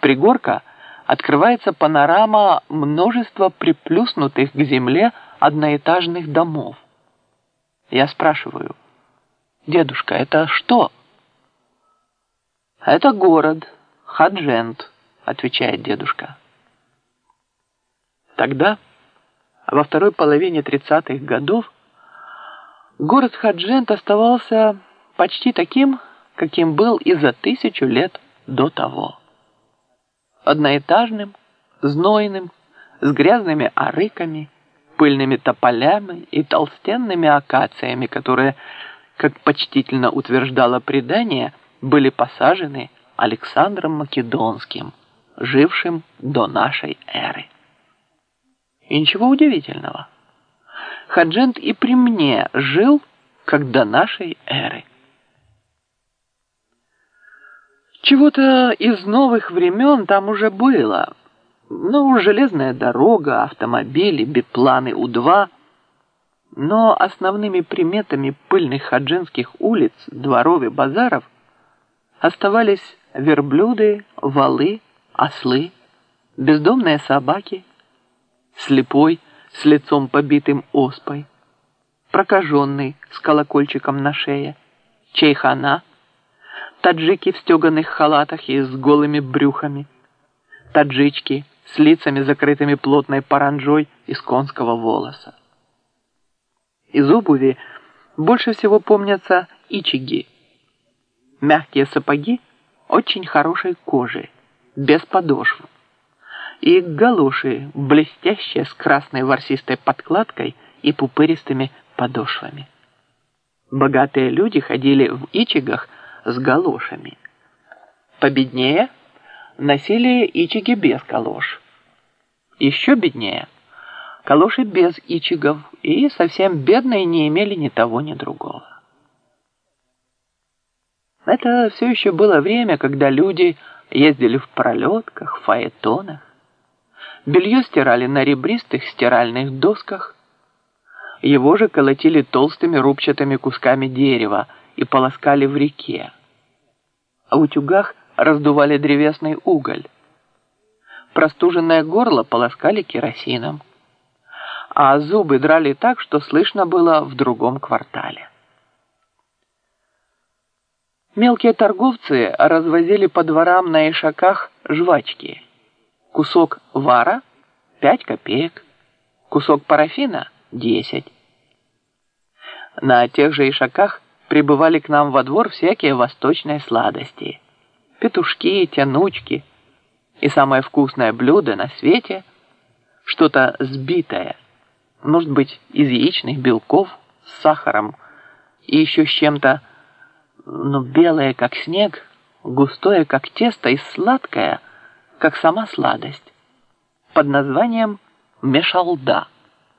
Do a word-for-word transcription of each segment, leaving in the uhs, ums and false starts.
пригорка открывается панорама множества приплюснутых к земле одноэтажных домов. Я спрашиваю: «Дедушка, это что?» «Это город Хаджент», — отвечает дедушка. Тогда, во второй половине тридцатых годов, город Хаджент оставался почти таким, каким был и за тысячу лет до того. Одноэтажным, знойным, с грязными арыками, пыльными тополями и толстенными акациями, которые, как почтительно утверждало предание, были посажены Александром Македонским, жившим до нашей эры. И ничего удивительного. Хаджент и при мне жил, как до нашей эры. Чего-то из новых времен там уже было. Ну, железная дорога, автомобили, бипланы У-два. Но основными приметами пыльных хаджинских улиц, дворов и базаров оставались верблюды, валы, ослы, бездомные собаки, слепой с лицом побитым оспой, прокаженный с колокольчиком на шее, чайхана, таджики в стеганых халатах и с голыми брюхами, таджички с лицами, закрытыми плотной паранджой из конского волоса. Из обуви больше всего помнятся ичиги, мягкие сапоги очень хорошей кожи, без подошв, и галоши, блестящие с красной ворсистой подкладкой и пупыристыми подошвами. Богатые люди ходили в ичигах с галошами. Победнее носили ичиги без галош. Еще беднее калоши без ичигов, и совсем бедные не имели ни того, ни другого. Это все еще было время, когда люди ездили в пролетках, фаэтонах, белье стирали на ребристых стиральных досках, его же колотили толстыми рубчатыми кусками дерева и полоскали в реке, а в утюгах раздували древесный уголь. Простуженное горло полоскали керосином, а зубы драли так, что слышно было в другом квартале. Мелкие торговцы развозили по дворам на ишаках жвачки. Кусок вара – пять копеек, кусок парафина – десять. На тех же ишаках прибывали к нам во двор всякие восточные сладости. Петушки, тянучки. И самое вкусное блюдо на свете – что-то сбитое, может быть, из яичных белков, с сахаром и еще с чем-то, но белое, как снег, густое, как тесто, и сладкое, как сама сладость, под названием мешалда.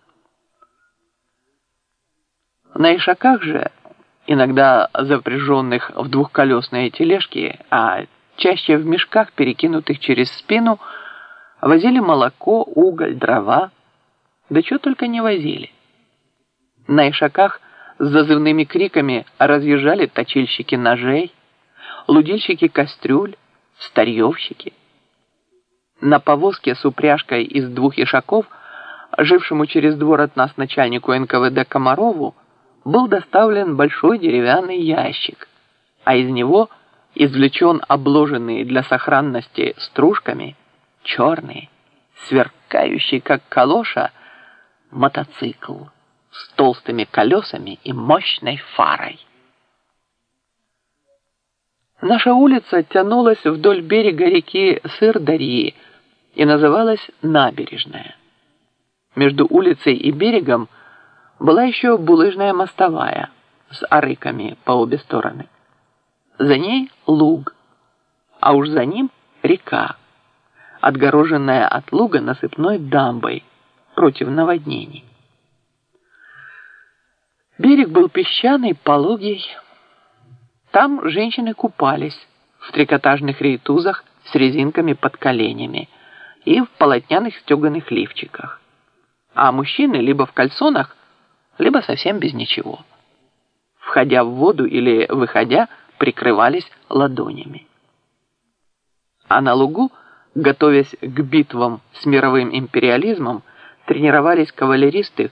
На ишаках же, иногда запряженных в двухколесные тележки, а чаще в мешках, перекинутых через спину, возили молоко, уголь, дрова, да что только не возили. На ишаках с зазывными криками разъезжали точильщики ножей, лудильщики кастрюль, старьевщики. На повозке с упряжкой из двух ишаков, жившему через двор от нас начальнику эн ка вэ дэ Комарову, был доставлен большой деревянный ящик, а из него извлечен обложенный для сохранности стружками черный, сверкающий как калоша, мотоцикл с толстыми колесами и мощной фарой. Наша улица тянулась вдоль берега реки Сыр-Дарьи и называлась Набережная. Между улицей и берегом была еще булыжная мостовая с арыками по обе стороны. За ней луг, а уж за ним река, отгороженная от луга насыпной дамбой против наводнений. Берег был песчаный, пологий. Там женщины купались в трикотажных рейтузах с резинками под коленями и в полотняных стеганых лифчиках, а мужчины либо в кальсонах, либо совсем без ничего. Входя в воду или выходя, прикрывались ладонями. А на лугу Готовясь к битвам с мировым империализмом, тренировались кавалеристы